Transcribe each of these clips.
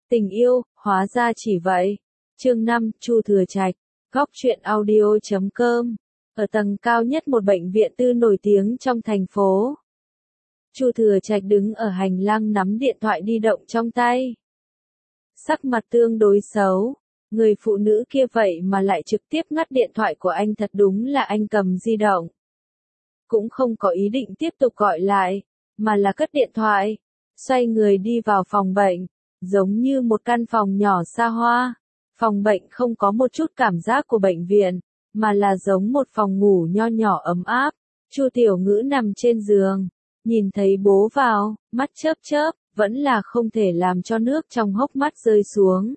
Tình yêu, hóa ra chỉ vậy. Chương 5, Chu Thừa Trạch, góc truyện audio.com. Ở tầng cao nhất một bệnh viện tư nổi tiếng trong thành phố. Chu Thừa Trạch đứng ở hành lang nắm điện thoại di động trong tay. Sắc mặt tương đối xấu. Người phụ nữ kia vậy mà lại trực tiếp ngắt điện thoại của anh, thật đúng là anh cầm di động. Cũng không có ý định tiếp tục gọi lại, mà là cất điện thoại, xoay người đi vào phòng bệnh, giống như một căn phòng nhỏ xa hoa. Phòng bệnh không có một chút cảm giác của bệnh viện, mà là giống một phòng ngủ nho nhỏ ấm áp. Chu Tiểu Ngữ nằm trên giường, nhìn thấy bố vào, mắt chớp chớp, vẫn là không thể làm cho nước trong hốc mắt rơi xuống.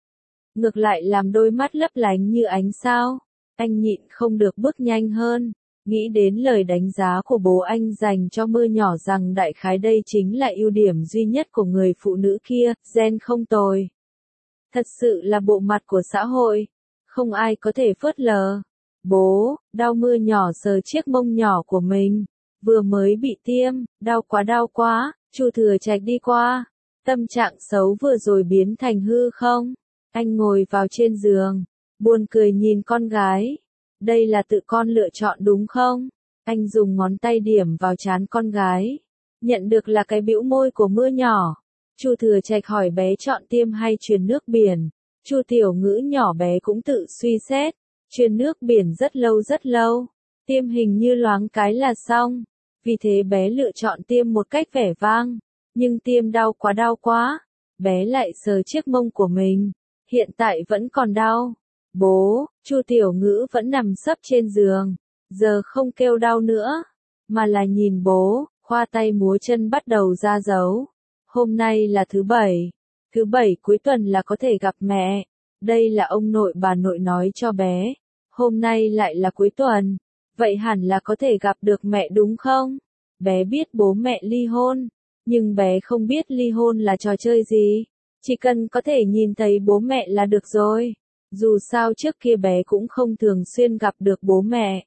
Ngược lại làm đôi mắt lấp lánh như ánh sao. Anh nhịn không được bước nhanh hơn, nghĩ đến lời đánh giá của bố anh dành cho Mưa Nhỏ rằng đại khái đây chính là ưu điểm duy nhất của người phụ nữ kia, gen không tồi. Thật sự là bộ mặt của xã hội, không ai có thể phớt lờ. Bố, đau. Mưa Nhỏ sờ chiếc mông nhỏ của mình, vừa mới bị tiêm, đau quá. Chu Thừa Trạch đi qua, tâm trạng xấu vừa rồi biến thành hư không. Anh ngồi vào trên giường, buồn cười nhìn con gái. Đây là tự con lựa chọn đúng không? Anh dùng ngón tay điểm vào trán con gái. Nhận được là cái bĩu môi của Mưa Nhỏ. Chu Thừa Trạch hỏi bé chọn tiêm hay truyền nước biển. Chu Tiểu Ngữ nhỏ bé cũng tự suy xét. Truyền nước biển rất lâu. Tiêm hình như loáng cái là xong. Vì thế bé lựa chọn tiêm một cách vẻ vang. Nhưng tiêm đau quá. Bé lại sờ chiếc mông của mình. Hiện tại vẫn còn đau. Bố, Chu Tiểu Ngữ vẫn nằm sấp trên giường. Giờ không kêu đau nữa, mà là nhìn bố, khoa tay múa chân bắt đầu ra dấu. Hôm nay là thứ bảy. Thứ bảy cuối tuần là có thể gặp mẹ. Đây là ông nội bà nội nói cho bé. Hôm nay lại là cuối tuần. Vậy hẳn là có thể gặp được mẹ đúng không? Bé biết bố mẹ ly hôn. Nhưng bé không biết ly hôn là trò chơi gì. Chỉ cần có thể nhìn thấy bố mẹ là được rồi. Dù sao trước kia bé cũng không thường xuyên gặp được bố mẹ.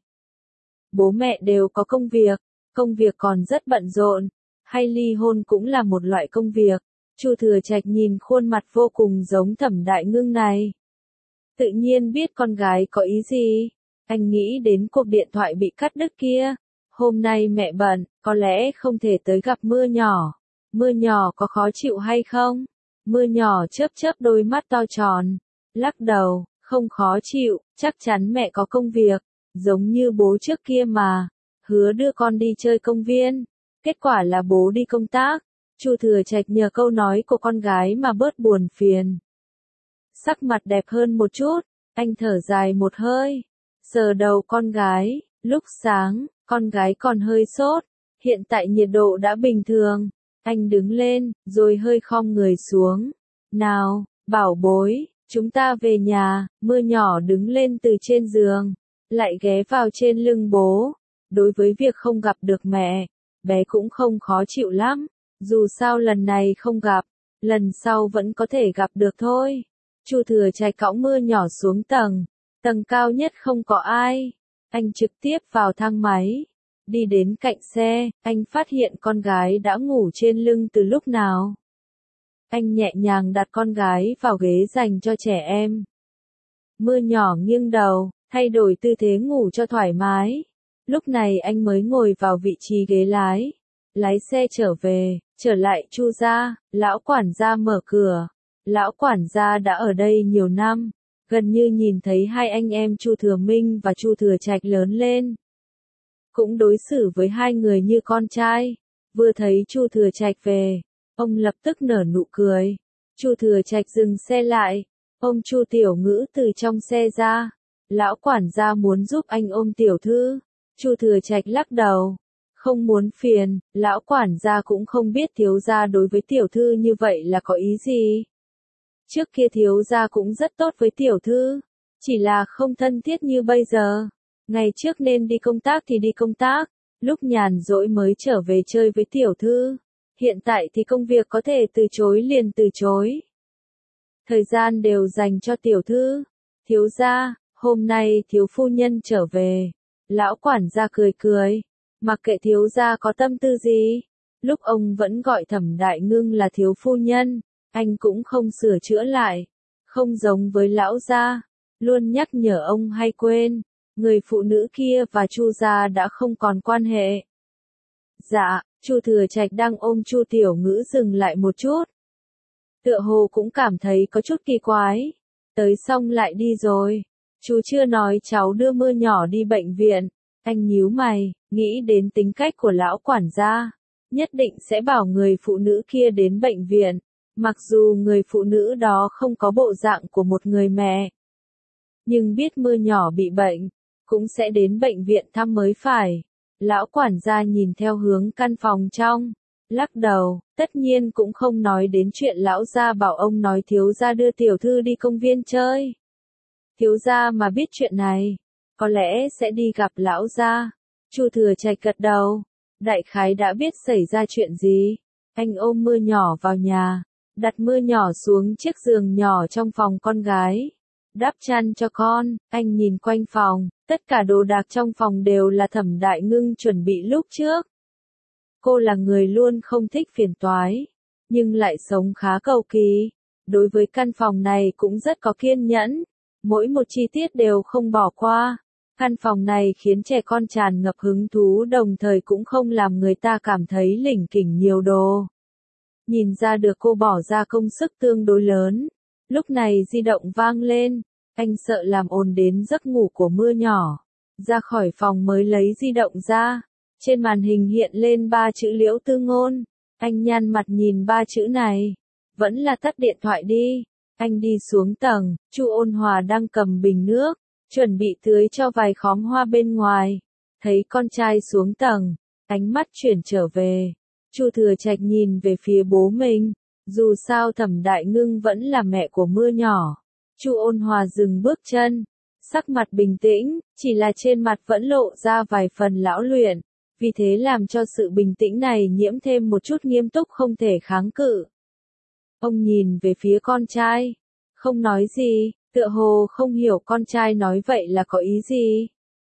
Bố mẹ đều có công việc còn rất bận rộn. Hay ly hôn cũng là một loại công việc. Chu Thừa Trạch nhìn khuôn mặt vô cùng giống Thẩm Đại Ngưng này. Tự nhiên biết con gái có ý gì. Anh nghĩ đến cuộc điện thoại bị cắt đứt kia. Hôm nay mẹ bận, có lẽ không thể tới gặp Mưa Nhỏ. Mưa Nhỏ có khó chịu hay không? Mưa Nhỏ chớp đôi mắt to tròn. Lắc đầu, không khó chịu, chắc chắn mẹ có công việc. Giống như bố trước kia mà. Hứa đưa con đi chơi công viên. Kết quả là bố đi công tác. Chu Thừa Trạch nhờ câu nói của con gái mà bớt buồn phiền. Sắc mặt đẹp hơn một chút. Anh thở dài một hơi. Sờ đầu con gái. Lúc sáng, con gái còn hơi sốt. Hiện tại nhiệt độ đã bình thường. Anh đứng lên, rồi hơi khom người xuống. Nào, bảo bối, chúng ta về nhà. Mưa Nhỏ đứng lên từ trên giường, lại ghé vào trên lưng bố. Đối với việc không gặp được mẹ, bé cũng không khó chịu lắm. Dù sao lần này không gặp, lần sau vẫn có thể gặp được thôi. Chu Thừa Trạch cõng Mưa Nhỏ xuống tầng cao nhất không có ai. Anh trực tiếp vào thang máy. Đi đến cạnh xe, anh phát hiện con gái đã ngủ trên lưng từ lúc nào. Anh nhẹ nhàng đặt con gái vào ghế dành cho trẻ em. Mưa Nhỏ nghiêng đầu, thay đổi tư thế ngủ cho thoải mái. Lúc này anh mới ngồi vào vị trí ghế lái. Lái xe trở lại Chu gia. Lão quản gia mở cửa. Lão quản gia đã ở đây nhiều năm, gần như nhìn thấy hai anh em Chu Thừa Minh và Chu Thừa Trạch lớn lên. Cũng đối xử với hai người như con trai. Vừa thấy Chu Thừa Trạch về, ông lập tức nở nụ cười. Chu Thừa Trạch dừng xe lại, ôm Chu Tiểu Ngữ từ trong xe ra. Lão quản gia muốn giúp anh ôm tiểu thư. Chu Thừa Trạch lắc đầu, không muốn phiền. Lão quản gia cũng không biết thiếu gia đối với tiểu thư như vậy là có ý gì. Trước kia thiếu gia cũng rất tốt với tiểu thư, chỉ là không thân thiết như bây giờ. Ngày trước nên đi công tác thì đi công tác, lúc nhàn rỗi mới trở về chơi với tiểu thư. Hiện tại thì công việc có thể từ chối liền từ chối. Thời gian đều dành cho tiểu thư. Thiếu gia, hôm nay thiếu phu nhân trở về. Lão quản gia cười. Mặc kệ thiếu gia có tâm tư gì. Lúc ông vẫn gọi Thẩm Đại Ngưng là thiếu phu nhân, anh cũng không sửa chữa lại. Không giống với lão gia, luôn nhắc nhở ông hay quên, người phụ nữ kia và Chu gia đã không còn quan hệ. Dạ, Chu Thừa Trạch đang ôm Chu Tiểu Ngữ dừng lại một chút. Tựa hồ cũng cảm thấy có chút kỳ quái. Tới xong lại đi rồi. Chú chưa nói cháu đưa Mưa nhỏ đi bệnh viện. Anh nhíu mày, nghĩ đến tính cách của lão quản gia. Nhất định sẽ bảo người phụ nữ kia đến bệnh viện. Mặc dù người phụ nữ đó không có bộ dạng của một người mẹ. Nhưng biết Mưa nhỏ bị bệnh, cũng sẽ đến bệnh viện thăm mới phải. Lão quản gia nhìn theo hướng căn phòng trong. Lắc đầu, tất nhiên cũng không nói đến chuyện lão gia bảo ông nói thiếu gia đưa tiểu thư đi công viên chơi. Thiếu gia mà biết chuyện này, có lẽ sẽ đi gặp lão gia. Chu Thừa Trạch gật đầu, đại khái đã biết xảy ra chuyện gì. Anh ôm Mưa nhỏ vào nhà, đặt Mưa nhỏ xuống chiếc giường nhỏ trong phòng con gái. Đắp chăn cho con, anh nhìn quanh phòng, tất cả đồ đạc trong phòng đều là Thẩm Đại Ngưng chuẩn bị lúc trước. Cô là người luôn không thích phiền toái, nhưng lại sống khá cầu kỳ. Đối với căn phòng này cũng rất có kiên nhẫn, mỗi một chi tiết đều không bỏ qua. Căn phòng này khiến trẻ con tràn ngập hứng thú, đồng thời cũng không làm người ta cảm thấy lỉnh kỉnh nhiều đồ. Nhìn ra được cô bỏ ra công sức tương đối lớn. Lúc này di động vang lên, anh sợ làm ồn đến giấc ngủ của Mưa nhỏ. Ra khỏi phòng mới lấy di động ra. Trên màn hình hiện lên 3 chữ Liễu Tư Ngôn. Anh nhăn mặt nhìn 3 chữ này. Vẫn là tắt điện thoại đi. Anh đi xuống tầng, Chu Ôn Hòa đang cầm bình nước, chuẩn bị tưới cho vài khóm hoa bên ngoài. Thấy con trai xuống tầng, ánh mắt chuyển trở về. Chu Thừa Trạch nhìn về phía bố mình. Dù sao Thẩm Đại Ngưng vẫn là mẹ của Mưa nhỏ. Chu Ôn Hòa dừng bước chân, sắc mặt bình tĩnh, chỉ là trên mặt vẫn lộ ra vài phần lão luyện. Vì thế làm cho sự bình tĩnh này nhiễm thêm một chút nghiêm túc không thể kháng cự. Ông nhìn về phía con trai, không nói gì, tựa hồ không hiểu con trai nói vậy là có ý gì.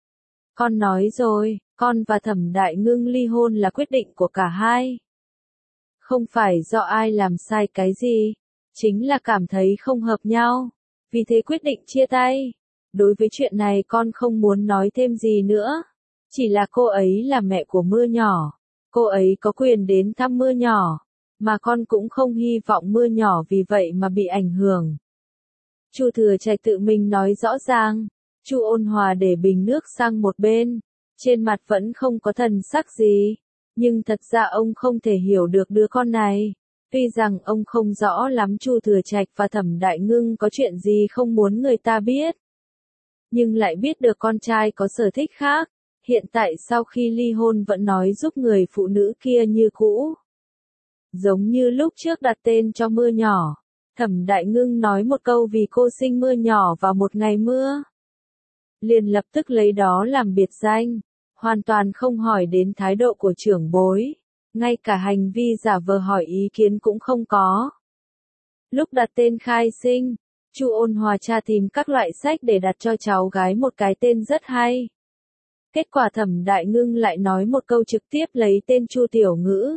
Con nói rồi, con và Thẩm Đại Ngưng ly hôn là quyết định của cả hai. Không phải do ai làm sai cái gì, chính là cảm thấy không hợp nhau, vì thế quyết định chia tay. Đối với chuyện này con không muốn nói thêm gì nữa. Chỉ là cô ấy là mẹ của Mưa nhỏ, cô ấy có quyền đến thăm Mưa nhỏ, mà con cũng không hy vọng Mưa nhỏ vì vậy mà bị ảnh hưởng. Chu Thừa Trạch tự mình nói rõ ràng. Chu Ôn Hòa để bình nước sang một bên, trên mặt vẫn không có thần sắc gì, nhưng thật ra ông không thể hiểu được đứa con này. Tuy rằng ông không rõ lắm Chu Thừa Trạch và Thẩm Đại Ngưng có chuyện gì không muốn người ta biết, nhưng lại biết được con trai có sở thích khác. Hiện tại sau khi ly hôn vẫn nói giúp người phụ nữ kia như cũ. Giống như lúc trước đặt tên cho Mưa nhỏ, Thẩm Đại Ngưng nói một câu vì cô sinh Mưa nhỏ vào một ngày mưa. Liền lập tức lấy đó làm biệt danh, hoàn toàn không hỏi đến thái độ của trưởng bối, ngay cả hành vi giả vờ hỏi ý kiến cũng không có. Lúc đặt tên khai sinh, Chu Ôn Hòa tra tìm các loại sách để đặt cho cháu gái một cái tên rất hay. Kết quả Thẩm Đại Ngưng lại nói một câu trực tiếp lấy tên Chu Tiểu Ngữ.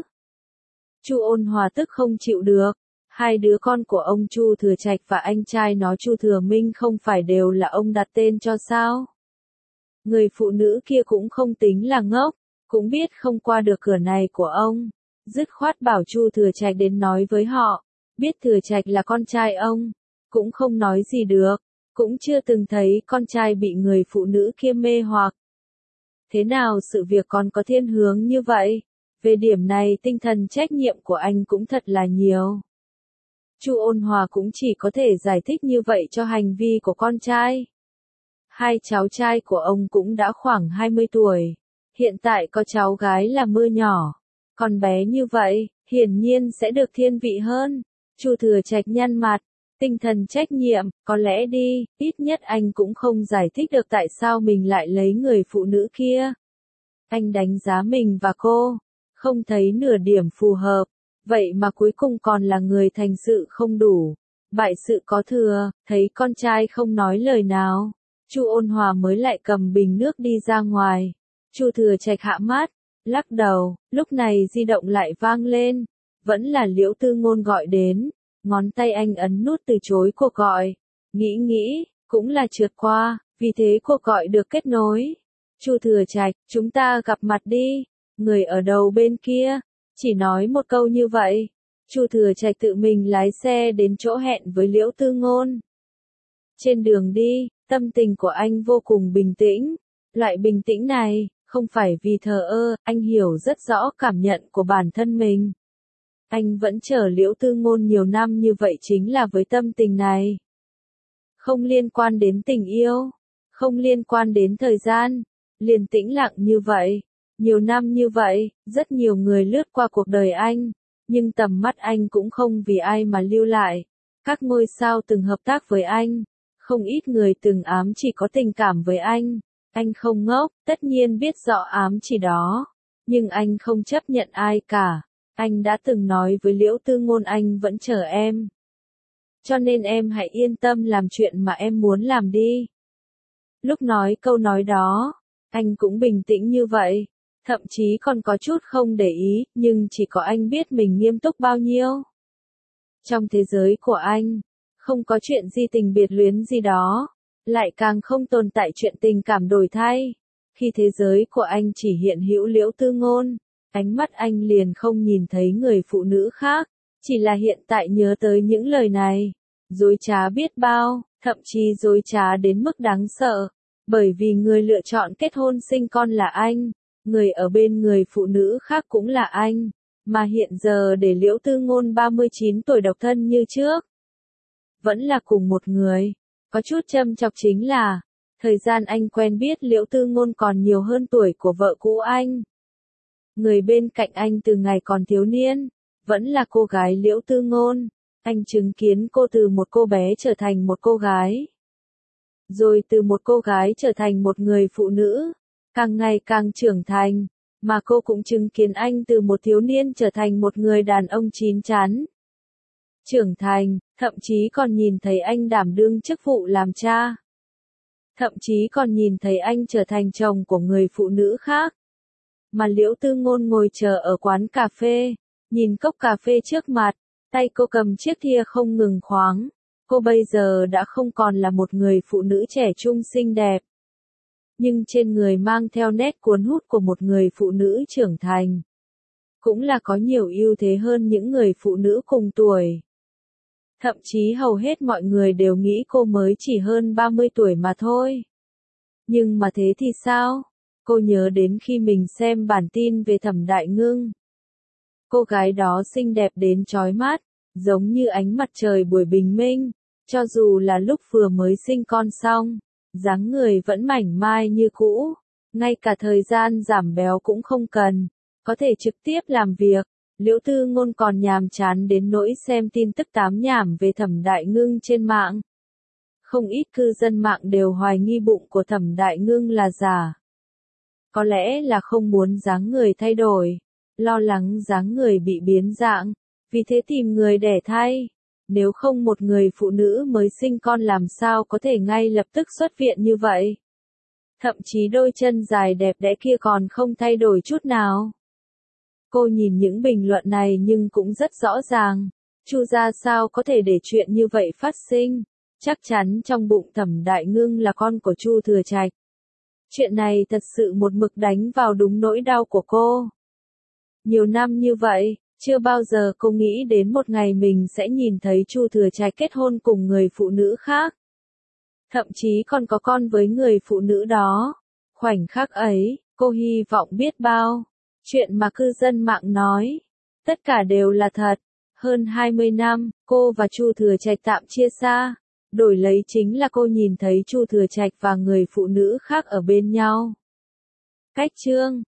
Chu Ôn Hòa tức không chịu được. Hai đứa con của ông Chu Thừa Trạch và anh trai nó Chu Thừa Minh không phải đều là ông đặt tên cho sao? Người phụ nữ kia cũng không tính là ngốc, cũng biết không qua được cửa này của ông. Dứt khoát bảo Chu Thừa Trạch đến nói với họ. Biết Thừa Trạch là con trai ông, cũng không nói gì được. Cũng chưa từng thấy con trai bị người phụ nữ kia mê hoặc. Thế nào sự việc còn có thiên hướng như vậy? Về điểm này tinh thần trách nhiệm của anh cũng thật là nhiều. Chu Ôn Hòa cũng chỉ có thể giải thích như vậy cho hành vi của con trai. Hai cháu trai của ông cũng đã khoảng 20 tuổi. Hiện tại có cháu gái là Mưa nhỏ. Con bé như vậy, hiển nhiên sẽ được thiên vị hơn. Chu Thừa Trạch nhăn mặt. Tinh thần trách nhiệm, có lẽ đi, ít nhất anh cũng không giải thích được tại sao mình lại lấy người phụ nữ kia. Anh đánh giá mình và cô, không thấy nửa điểm phù hợp, vậy mà cuối cùng còn là người thành sự không đủ, bại sự có thừa. Thấy con trai không nói lời nào, Chu Ôn Hòa mới lại cầm bình nước đi ra ngoài. Chu Thừa Trạch hạ mắt, lắc đầu. Lúc này di động lại vang lên, vẫn là Liễu Tư Ngôn gọi đến. Ngón tay anh ấn nút từ chối cuộc gọi. Nghĩ, cũng là trượt qua, vì thế cuộc gọi được kết nối. Chu Thừa Trạch, chúng ta gặp mặt đi. Người ở đầu bên kia, chỉ nói một câu như vậy. Chu Thừa Trạch tự mình lái xe đến chỗ hẹn với Liễu Tư Ngôn. Trên đường đi, tâm tình của anh vô cùng bình tĩnh. Loại bình tĩnh này, không phải vì thờ ơ, anh hiểu rất rõ cảm nhận của bản thân mình. Anh vẫn chờ Liễu Tư Ngôn nhiều năm như vậy chính là với tâm tình này. Không liên quan đến tình yêu, không liên quan đến thời gian, liền tĩnh lặng như vậy. Nhiều năm như vậy, rất nhiều người lướt qua cuộc đời anh, nhưng tầm mắt anh cũng không vì ai mà lưu lại. Các ngôi sao từng hợp tác với anh, không ít người từng ám chỉ có tình cảm với anh. Anh không ngốc, tất nhiên biết rõ ám chỉ đó, nhưng anh không chấp nhận ai cả. Anh đã từng nói với Liễu Tư Ngôn anh vẫn chờ em. Cho nên em hãy yên tâm làm chuyện mà em muốn làm đi. Lúc nói câu nói đó, anh cũng bình tĩnh như vậy, thậm chí còn có chút không để ý, nhưng chỉ có anh biết mình nghiêm túc bao nhiêu. Trong thế giới của anh, không có chuyện gì tình biệt luyến gì đó, lại càng không tồn tại chuyện tình cảm đổi thay. Khi thế giới của anh chỉ hiện hữu Liễu Tư Ngôn, ánh mắt anh liền không nhìn thấy người phụ nữ khác, chỉ là hiện tại nhớ tới những lời này. Dối trá biết bao, thậm chí dối trá đến mức đáng sợ, bởi vì người lựa chọn kết hôn sinh con là anh, người ở bên người phụ nữ khác cũng là anh, mà hiện giờ để Liễu Tư Ngôn 39 tuổi độc thân như trước, vẫn là cùng một người. Có chút châm chọc chính là, thời gian anh quen biết Liễu Tư Ngôn còn nhiều hơn tuổi của vợ cũ anh. Người bên cạnh anh từ ngày còn thiếu niên, vẫn là cô gái Liễu Tư Ngôn. Anh chứng kiến cô từ một cô bé trở thành một cô gái. Rồi từ một cô gái trở thành một người phụ nữ, càng ngày càng trưởng thành, mà cô cũng chứng kiến anh từ một thiếu niên trở thành một người đàn ông chín chắn. Trưởng thành, thậm chí còn nhìn thấy anh đảm đương chức vụ làm cha. Thậm chí còn nhìn thấy anh trở thành chồng của người phụ nữ khác. Mà Liễu Tư Ngôn ngồi chờ ở quán cà phê, nhìn cốc cà phê trước mặt, tay cô cầm chiếc thìa không ngừng khoáng. Cô bây giờ đã không còn là một người phụ nữ trẻ trung xinh đẹp, nhưng trên người mang theo nét cuốn hút của một người phụ nữ trưởng thành. Cũng là có nhiều ưu thế hơn những người phụ nữ cùng tuổi. Thậm chí hầu hết mọi người đều nghĩ cô mới chỉ hơn 30 tuổi mà thôi. Nhưng mà thế thì sao? Cô nhớ đến khi mình xem bản tin về Thẩm Đại Ngưng. Cô gái đó xinh đẹp đến chói mắt, giống như ánh mặt trời buổi bình minh, cho dù là lúc vừa mới sinh con xong, dáng người vẫn mảnh mai như cũ, ngay cả thời gian giảm béo cũng không cần, có thể trực tiếp làm việc. Liễu Tư Ngôn còn nhàm chán đến nỗi xem tin tức tám nhảm về Thẩm Đại Ngưng trên mạng. Không ít cư dân mạng đều hoài nghi bụng của Thẩm Đại Ngưng là giả. Có lẽ là không muốn dáng người thay đổi, lo lắng dáng người bị biến dạng, vì thế tìm người đẻ thay. Nếu không một người phụ nữ mới sinh con làm sao có thể ngay lập tức xuất viện như vậy. Thậm chí đôi chân dài đẹp đẽ kia còn không thay đổi chút nào. Cô nhìn những bình luận này nhưng cũng rất rõ ràng, Chu gia sao có thể để chuyện như vậy phát sinh. Chắc chắn trong bụng Thẩm Đại Ngưng là con của Chu Thừa Trạch. Chuyện này thật sự một mực đánh vào đúng nỗi đau của cô. Nhiều năm như vậy, chưa bao giờ cô nghĩ đến một ngày mình sẽ nhìn thấy Chu Thừa Trạch kết hôn cùng người phụ nữ khác. Thậm chí còn có con với người phụ nữ đó. Khoảnh khắc ấy, cô hy vọng biết bao. Chuyện mà cư dân mạng nói, tất cả đều là thật. Hơn 20 năm, cô và Chu Thừa Trạch tạm chia xa. Đổi lấy chính là cô nhìn thấy Chu Thừa Trạch và người phụ nữ khác ở bên nhau. Cách chương